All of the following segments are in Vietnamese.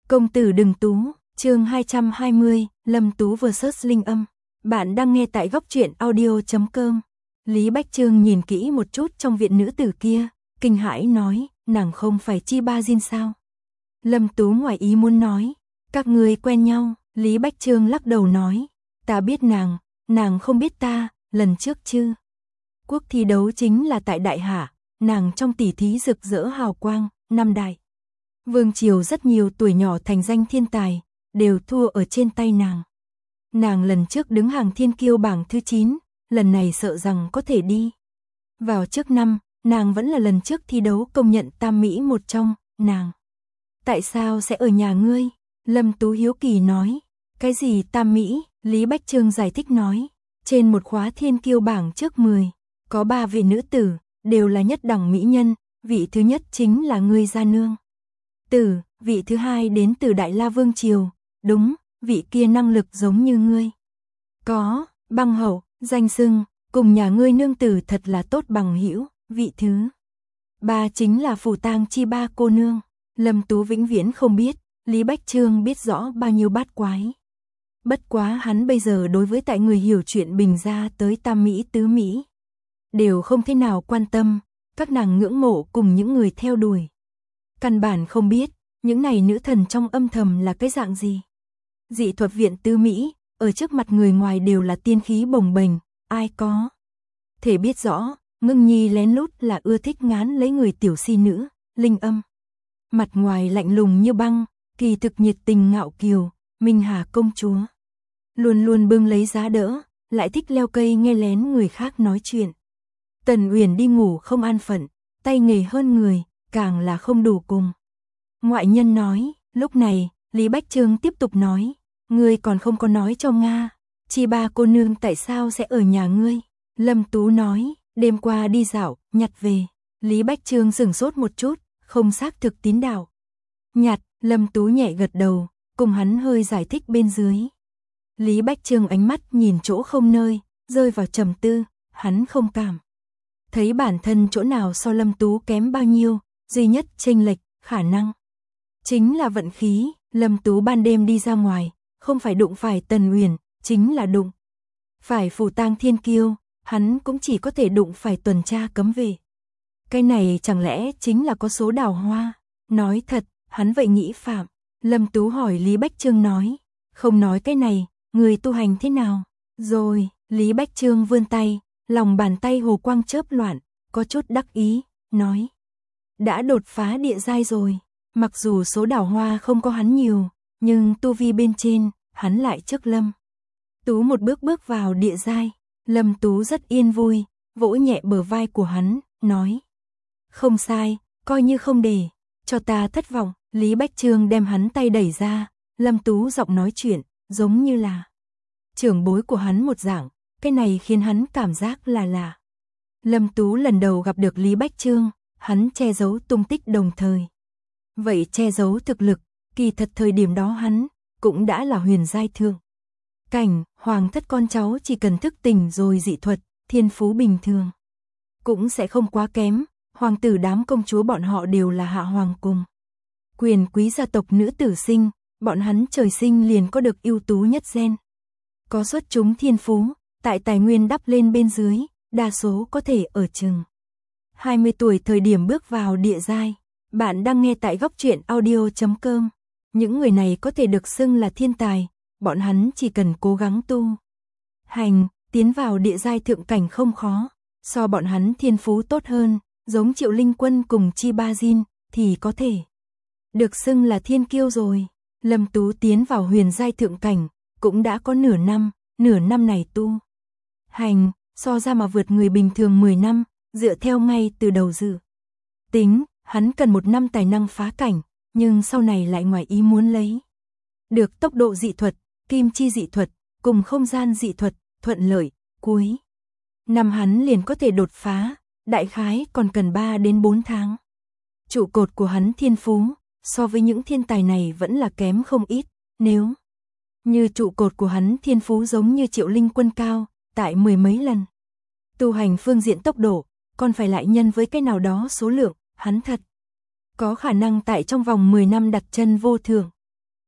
Công tử đừng tú, chương 220, Lâm Tú vs Linh Âm. Bạn đang nghe tại góc truyện audio.com. Lý Bách Trương nhìn kỹ một chút trong viện nữ tử kia, kinh hãi nói, nàng không phải Chi Ba Diên sao? Lâm Tú ngoài ý muốn nói, các người quen nhau. Lý Bách Trương lắc đầu nói, ta biết nàng không biết ta, lần trước chứ. Quốc thi đấu chính là tại Đại Hạ, nàng trong tỷ thí rực rỡ hào quang, năm đại. Vương triều rất nhiều tuổi nhỏ thành danh thiên tài, đều thua ở trên tay nàng. Nàng lần trước đứng hàng thiên kiêu bảng thứ 9, lần này sợ rằng có thể đi vào trước năm, nàng vẫn là lần trước thi đấu công nhận tam mỹ một trong, nàng. Tại sao sẽ ở nhà ngươi? Lâm Tú hiếu kỳ nói. Cái gì tam mỹ? Lý Bách Trương giải thích nói. Trên một khóa thiên kiêu bảng trước 10, có 3 vị nữ tử, đều là nhất đẳng mỹ nhân, vị thứ nhất chính là ngươi gia nương. Vị thứ hai đến từ Đại La Vương Triều, đúng, vị kia năng lực giống như ngươi. Có, băng hậu, danh xưng, cùng nhà ngươi nương tử thật là tốt bằng hữu, vị thứ 3 chính là Phủ Tang Chi Ba cô nương. Lâm Tú vĩnh viễn không biết, Lý Bách Trương biết rõ bao nhiêu bát quái. Bất quá hắn bây giờ đối với tại người hiểu chuyện bình ra tới tam mỹ tứ mỹ, đều không thế nào quan tâm, các nàng ngưỡng mộ cùng những người theo đuổi. Căn bản không biết, những này nữ thần trong âm thầm là cái dạng gì. Dị thuật viện tứ mỹ, ở trước mặt người ngoài đều là tiên khí bồng bềnh, ai có thể biết rõ, Ngưng Nhi lén lút là ưa thích ngán lấy người tiểu si nữ, Linh Âm. Mặt ngoài lạnh lùng như băng, kỳ thực nhiệt tình ngạo kiều, Minh Hà công chúa. Luôn luôn bưng lấy giá đỡ, lại thích leo cây nghe lén người khác nói chuyện. Tần Uyển đi ngủ không an phận, tay nghề hơn người, càng là không đủ cùng. Ngoại nhân nói, lúc này, Lý Bách Trương tiếp tục nói, ngươi còn không có nói cho Nga, Chi Ba cô nương tại sao sẽ ở nhà ngươi? Lâm Tú nói, đêm qua đi dạo, nhặt về. Lý Bách Trương sửng sốt một chút, không xác thực tín đạo. Nhặt, Lâm Tú nhẹ gật đầu, cùng hắn hơi giải thích bên dưới. Lý Bách Trương ánh mắt nhìn chỗ không nơi, rơi vào trầm tư, hắn không cảm thấy bản thân chỗ nào so Lâm Tú kém bao nhiêu, duy nhất chênh lệch, khả năng chính là vận khí. Lâm Tú ban đêm đi ra ngoài, không phải đụng phải Tần Uyển, chính là đụng phải Phủ Tang thiên kiêu, hắn cũng chỉ có thể đụng phải tuần tra cấm về. Cái này chẳng lẽ chính là có số đào hoa? Nói thật, hắn vậy nghĩ phạm. Lâm Tú hỏi Lý Bách Trương nói, không nói cái này, người tu hành thế nào? Rồi, Lý Bách Trương vươn tay, lòng bàn tay hồ quang chớp loạn, có chút đắc ý, nói. Đã đột phá địa giai rồi, mặc dù số đào hoa không có hắn nhiều, nhưng tu vi bên trên, hắn lại trước Lâm Tú một bước bước vào địa giai. Lâm Tú rất yên vui, vỗ nhẹ bờ vai của hắn, nói. Không sai, coi như không để cho ta thất vọng. Lý Bách Trương đem hắn tay đẩy ra, Lâm Tú giọng nói chuyện, giống như là trưởng bối của hắn một dạng, cái này khiến hắn cảm giác là lạ. Lâm Tú lần đầu gặp được Lý Bách Trương, hắn che giấu tung tích đồng thời. Vậy che giấu thực lực, kỳ thật thời điểm đó hắn cũng đã là huyền giai thượng cảnh, hoàng thất con cháu chỉ cần thức tỉnh rồi dị thuật, thiên phú bình thường cũng sẽ không quá kém. Hoàng tử đám công chúa bọn họ đều là hạ hoàng cùng quyền quý gia tộc nữ tử sinh, bọn hắn trời sinh liền có được ưu tú nhất gen. Có xuất chúng thiên phú, tại tài nguyên đắp lên bên dưới, đa số có thể ở chừng 20 tuổi thời điểm bước vào địa giai. Bạn đang nghe tại góc truyện audio.com. Những người này có thể được xưng là thiên tài, bọn hắn chỉ cần cố gắng tu hành, tiến vào địa giai thượng cảnh không khó. So bọn hắn thiên phú tốt hơn, giống Triệu Linh Quân cùng Chi Ba Diên, thì có thể được xưng là thiên kiêu rồi. Lâm Tú tiến vào huyền giai thượng cảnh, cũng đã có nửa năm này tu hành, so ra mà vượt người bình thường 10 năm, dựa theo ngay từ đầu dự tính, hắn cần 1 năm tài năng phá cảnh, nhưng sau này lại ngoài ý muốn lấy được tốc độ dị thuật, kim chi dị thuật, cùng không gian dị thuật, thuận lợi, cuối năm hắn liền có thể đột phá, đại khái còn cần 3 đến 4 tháng. Trụ cột của hắn thiên phú, so với những thiên tài này vẫn là kém không ít, nếu như trụ cột của hắn thiên phú giống như Triệu Linh Quân cao, tại 10 mấy lần. Tu hành phương diện tốc độ, còn phải lại nhân với cái nào đó số lượng, hắn thật có khả năng tại trong vòng 10 năm đặt chân vô thượng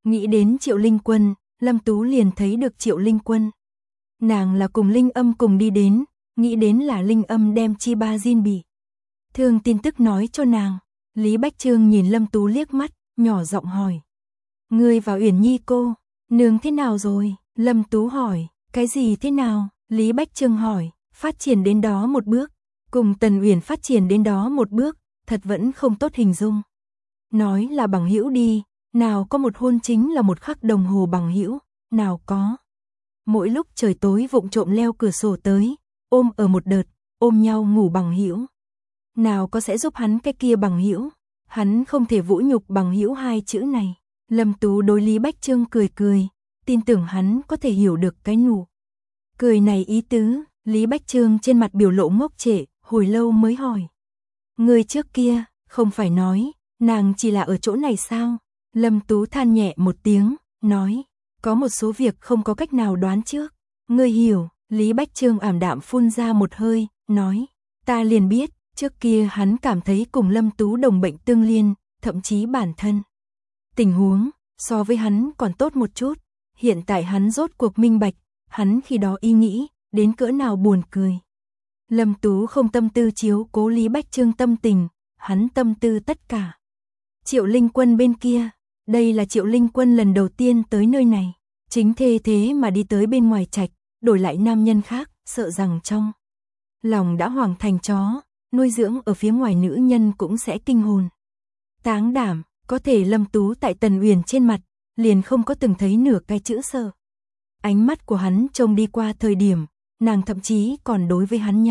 Nghĩ đến Triệu Linh Quân, Lâm Tú liền thấy được Triệu Linh Quân. Nàng là cùng Linh Âm cùng đi đến, nghĩ đến là Linh Âm đem Chi Ba Jin bị thương tin tức nói cho nàng. Lý Bách Trương nhìn Lâm Tú liếc mắt, nhỏ giọng hỏi. Ngươi và Uyển Nhi cô, nương thế nào rồi? Lâm Tú hỏi, cái gì thế nào? Lý Bách Trương hỏi, phát triển đến đó một bước, cùng Tần Uyển phát triển đến đó một bước, thật vẫn không tốt hình dung. Nói là bằng hữu đi, nào có một hôn chính là một khắc đồng hồ bằng hữu, nào có. Mỗi lúc trời tối vụng trộm leo cửa sổ tới, ôm ở một đợt, ôm nhau ngủ bằng hữu. Nào có sẽ giúp hắn cái kia bằng hữu, hắn không thể vũ nhục bằng hữu hai chữ này. Lâm Tú đối Lý Bách Trương cười cười, tin tưởng hắn có thể hiểu được cái nụ cười này ý tứ. Lý Bách Trương trên mặt biểu lộ ngốc trệ, hồi lâu mới hỏi. Người trước kia, không phải nói, nàng chỉ là ở chỗ này sao? Lâm Tú than nhẹ một tiếng, nói, có một số việc không có cách nào đoán trước. Ngươi hiểu. Lý Bách Trương ảm đạm phun ra một hơi, nói, ta liền biết, trước kia hắn cảm thấy cùng Lâm Tú đồng bệnh tương liên, thậm chí bản thân tình huống so với hắn còn tốt một chút, hiện tại hắn rốt cuộc minh bạch, hắn khi đó ý nghĩ, đến cỡ nào buồn cười. Lâm Tú không tâm tư chiếu cố Lý Bách Trương tâm tình, hắn tâm tư tất cả. Triệu Linh Quân bên kia, đây là Triệu Linh Quân lần đầu tiên tới nơi này, chính thê thế mà đi tới bên ngoài trạch, đổi lại nam nhân khác, sợ rằng trong lòng đã hoàng thành chó, nuôi dưỡng ở phía ngoài nữ nhân cũng sẽ kinh hồn táng đảm. Có thể Lâm Tú tại Tần Uyển trên mặt, liền không có từng thấy nửa cái chữ sợ. Ánh mắt của hắn trông đi qua thời điểm, nàng thậm chí còn đối với hắn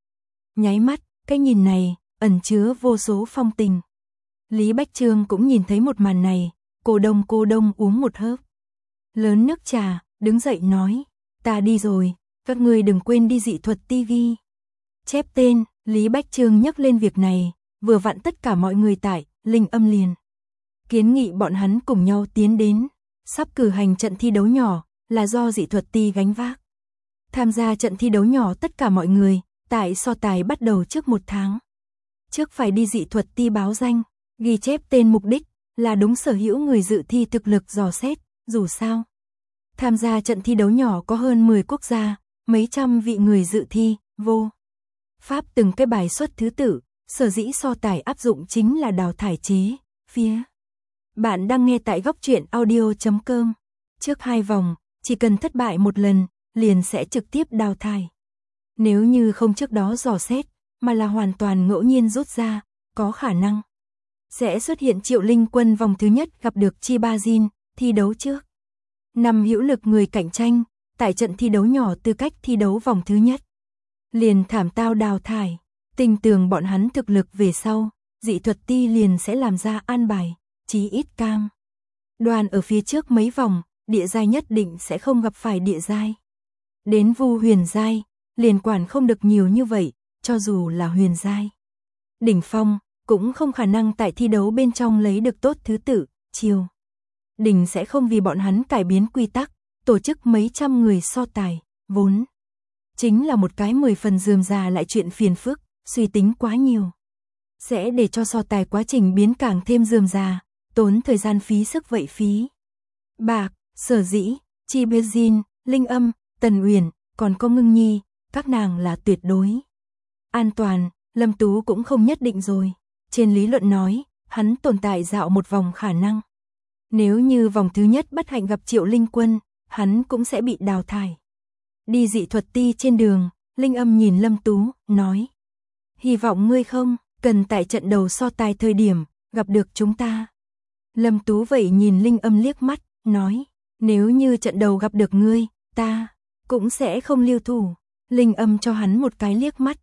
nháy mắt, cái nhìn này, ẩn chứa vô số phong tình. Lý Bách Trương cũng nhìn thấy một màn này, cô đông uống một hớp lớn nước trà, đứng dậy nói, ta đi rồi, các ngươi đừng quên đi dị thuật TV. Chép tên, Lý Bách Trương nhắc lên việc này, vừa vặn tất cả mọi người tại, Linh Âm liền kiến nghị bọn hắn cùng nhau tiến đến, sắp cử hành trận thi đấu nhỏ, là do dị thuật ti gánh vác. Tham gia trận thi đấu nhỏ tất cả mọi người, tại so tài bắt đầu trước 1 tháng. Trước phải đi dị thuật ti báo danh, ghi chép tên mục đích, là đúng sở hữu người dự thi thực lực dò xét, dù sao. Tham gia trận thi đấu nhỏ có hơn 10 quốc gia, mấy trăm vị người dự thi, vô pháp từng cái bài xuất thứ tự, sở dĩ so tài áp dụng chính là đào thải chế, phía. Bạn đang nghe tại góc truyện audio.com. Trước 2 vòng, chỉ cần thất bại một lần, liền sẽ trực tiếp đào thải. Nếu như không trước đó dò xét, mà là hoàn toàn ngẫu nhiên rút ra, có khả năng sẽ xuất hiện Triệu Linh Quân vòng thứ nhất gặp được Chi Ba Jin, thi đấu trước. 5 hữu lực người cạnh tranh, tại trận thi đấu nhỏ tư cách thi đấu vòng thứ nhất. Liền thảm tao đào thải, tin tưởng bọn hắn thực lực về sau, dị thuật ti liền sẽ làm ra an bài, chí ít cam. Đoàn ở phía trước mấy vòng, địa giai nhất định sẽ không gặp phải địa giai. Đến Vu huyền giai, liền quản không được nhiều như vậy, cho dù là huyền giai đỉnh phong, cũng không khả năng tại thi đấu bên trong lấy được tốt thứ tự, triều đình sẽ không vì bọn hắn cải biến quy tắc, tổ chức mấy trăm người so tài, vốn chính là một cái 10 phần rườm rà lại chuyện phiền phức, suy tính quá nhiều. Sẽ để cho so tài quá trình biến càng thêm rườm rà, tốn thời gian phí sức vậy phí bạc. Sở dĩ, Chi Ba Jin, Linh Âm, Tần Uyển, còn có Ngưng Nhi, các nàng là tuyệt đối an toàn. Lâm Tú cũng không nhất định rồi. Trên lý luận nói, hắn tồn tại dạo một vòng khả năng. Nếu như vòng thứ nhất bất hạnh gặp Triệu Linh Quân, hắn cũng sẽ bị đào thải. Đi dị thuật ti trên đường, Linh Âm nhìn Lâm Tú, nói, hy vọng ngươi không cần tại trận đầu so tài thời điểm gặp được chúng ta. Lâm Tú vậy nhìn Linh Âm liếc mắt, nói, nếu như trận đầu gặp được ngươi, ta cũng sẽ không lưu thủ. Linh Âm cho hắn một cái liếc mắt,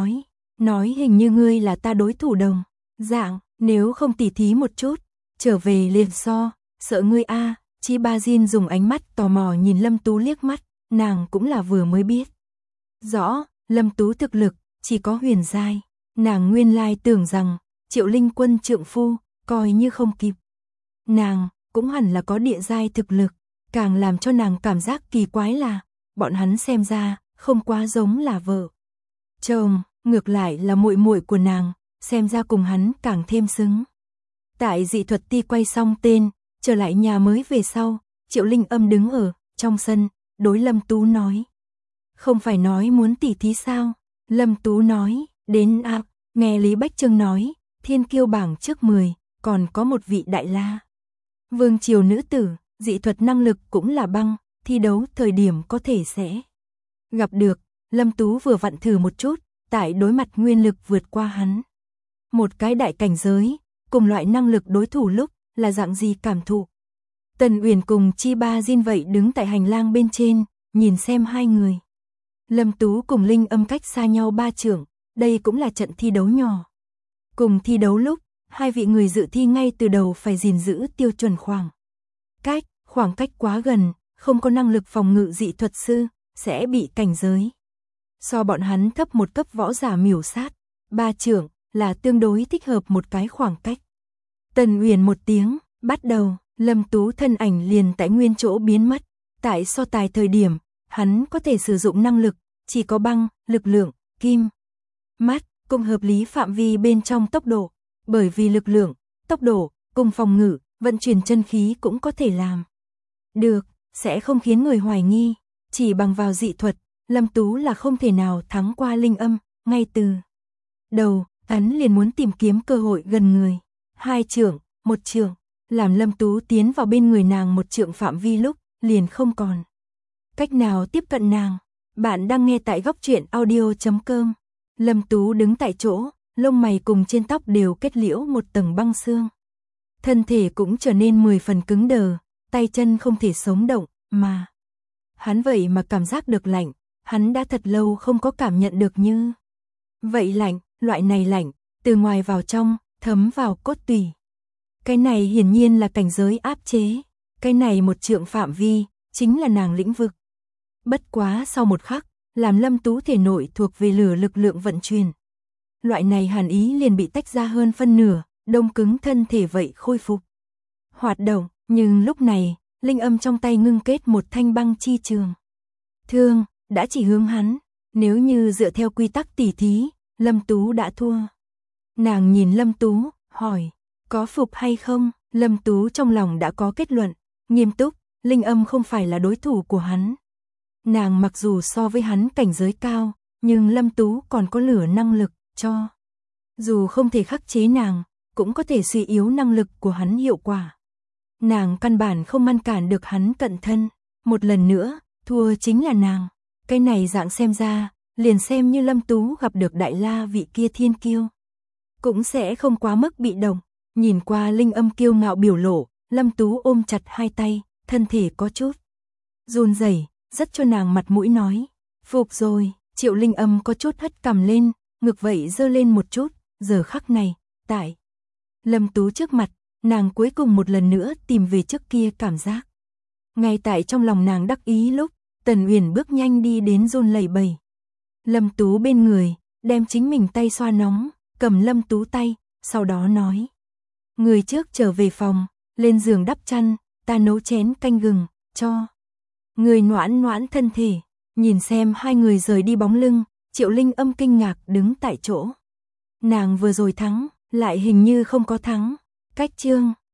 nói hình như ngươi là ta đối thủ đồng dạng, nếu không tỉ thí một chút, trở về liền so, sợ ngươi a. Chi Ba Jin dùng ánh mắt tò mò nhìn Lâm Tú liếc mắt, nàng cũng là vừa mới biết rõ, Lâm Tú thực lực chỉ có huyền giai, nàng nguyên lai tưởng rằng Triệu Linh Quân trượng phu coi như không kịp, nàng cũng hẳn là có địa giai thực lực. Càng làm cho nàng cảm giác kỳ quái là, bọn hắn xem ra không quá giống là vợ chồng, ngược lại là muội muội của nàng, xem ra cùng hắn càng thêm xứng. Tại dị thuật ti quay xong tên, Trở lại nhà mới về sau, Triệu Linh Âm đứng ở trong sân, đối Lâm Tú nói. Không phải nói muốn tỉ thí sao? Lâm Tú nói, đến nghe Lý Bách Trương nói, thiên kiêu bảng trước 10, còn có một vị đại la. Vương triều nữ tử, dị thuật năng lực cũng là băng, thi đấu thời điểm có thể sẽ gặp được. Lâm Tú vừa vặn thử một chút, tại đối mặt nguyên lực vượt qua hắn. Một cái đại cảnh giới, cùng loại năng lực đối thủ lúc, là dạng gì cảm thụ. Tần Uyển cùng Chi Ba Jin vậy đứng tại hành lang bên trên, nhìn xem hai người. Lâm Tú cùng Linh Âm cách xa nhau 3 trượng, đây cũng là trận thi đấu nhỏ. Cùng thi đấu lúc, hai vị người dự thi ngay từ đầu phải gìn giữ tiêu chuẩn khoảng cách quá gần, không có năng lực phòng ngự dị thuật sư, sẽ bị cảnh giới so bọn hắn thấp một cấp võ giả miểu sát. 3 trượng là tương đối thích hợp một cái khoảng cách. Tần Uyển một tiếng, bắt đầu, Lâm Tú thân ảnh liền tại nguyên chỗ biến mất. Tại so tài thời điểm, hắn có thể sử dụng năng lực, chỉ có băng, lực lượng, kim, mát, cùng hợp lý phạm vi bên trong tốc độ. Bởi vì lực lượng, tốc độ, cùng phòng ngự, vận chuyển chân khí cũng có thể làm được, sẽ không khiến người hoài nghi. Chỉ bằng vào dị thuật, Lâm Tú là không thể nào thắng qua Linh Âm. Ngay từ đầu, hắn liền muốn tìm kiếm cơ hội gần người. 2 trượng, 1 trượng, làm Lâm Tú tiến vào bên người nàng 1 trượng phạm vi lúc, liền không còn cách nào tiếp cận nàng. Bạn đang nghe tại Góc Truyện Audio.com. Lâm Tú đứng tại chỗ, lông mày cùng trên tóc đều kết liễu một tầng băng xương. Thân thể cũng trở nên 10 phần cứng đờ, tay chân không thể sống động, mà hắn vậy mà cảm giác được lạnh, hắn đã thật lâu không có cảm nhận được như vậy lạnh, loại này lạnh, từ ngoài vào trong, thấm vào cốt tủy. Cái này hiển nhiên là cảnh giới áp chế, cái này 1 trượng phạm vi, chính là nàng lĩnh vực. Bất quá sau một khắc, làm Lâm Tú thể nội thuộc về lửa lực lượng vận chuyển. Loại này hàn ý liền bị tách ra hơn phân nửa, đông cứng thân thể vậy khôi phục hoạt động, nhưng lúc này, Linh Âm trong tay ngưng kết một thanh băng chi trường. Thương, đã chỉ hướng hắn, nếu như dựa theo quy tắc tỉ thí, Lâm Tú đã thua. Nàng nhìn Lâm Tú, hỏi, có phục hay không? Lâm Tú trong lòng đã có kết luận, nghiêm túc, Linh Âm không phải là đối thủ của hắn. Nàng mặc dù so với hắn cảnh giới cao, nhưng Lâm Tú còn có lửa năng lực, cho dù không thể khắc chế nàng, cũng có thể suy yếu năng lực của hắn hiệu quả. Nàng căn bản không ngăn cản được hắn cận thân, một lần nữa, thua chính là nàng. Cái này dạng xem ra, liền xem như Lâm Tú gặp được đại la vị kia thiên kiêu, cũng sẽ không quá mức bị động. Nhìn qua Linh Âm kiêu ngạo biểu lộ, Lâm Tú ôm chặt hai tay, thân thể có chút run rẩy, rất cho nàng mặt mũi nói, phục rồi. Triệu Linh Âm có chút hất cằm lên, ngực vậy giơ lên một chút. Giờ khắc này, tại Lâm Tú trước mặt, nàng cuối cùng một lần nữa tìm về trước kia cảm giác. Ngay tại trong lòng nàng đắc ý lúc, Tần Uyển bước nhanh đi đến run lẩy bẩy Lâm Tú bên người, đem chính mình tay xoa nóng, cầm Lâm Tú tay, sau đó nói, người trước trở về phòng, lên giường đắp chăn, ta nấu chén canh gừng, cho người noãn noãn thân thể. Nhìn xem hai người rời đi bóng lưng, Triệu Linh Âm kinh ngạc đứng tại chỗ. Nàng vừa rồi thắng, lại hình như không có thắng. Cách chương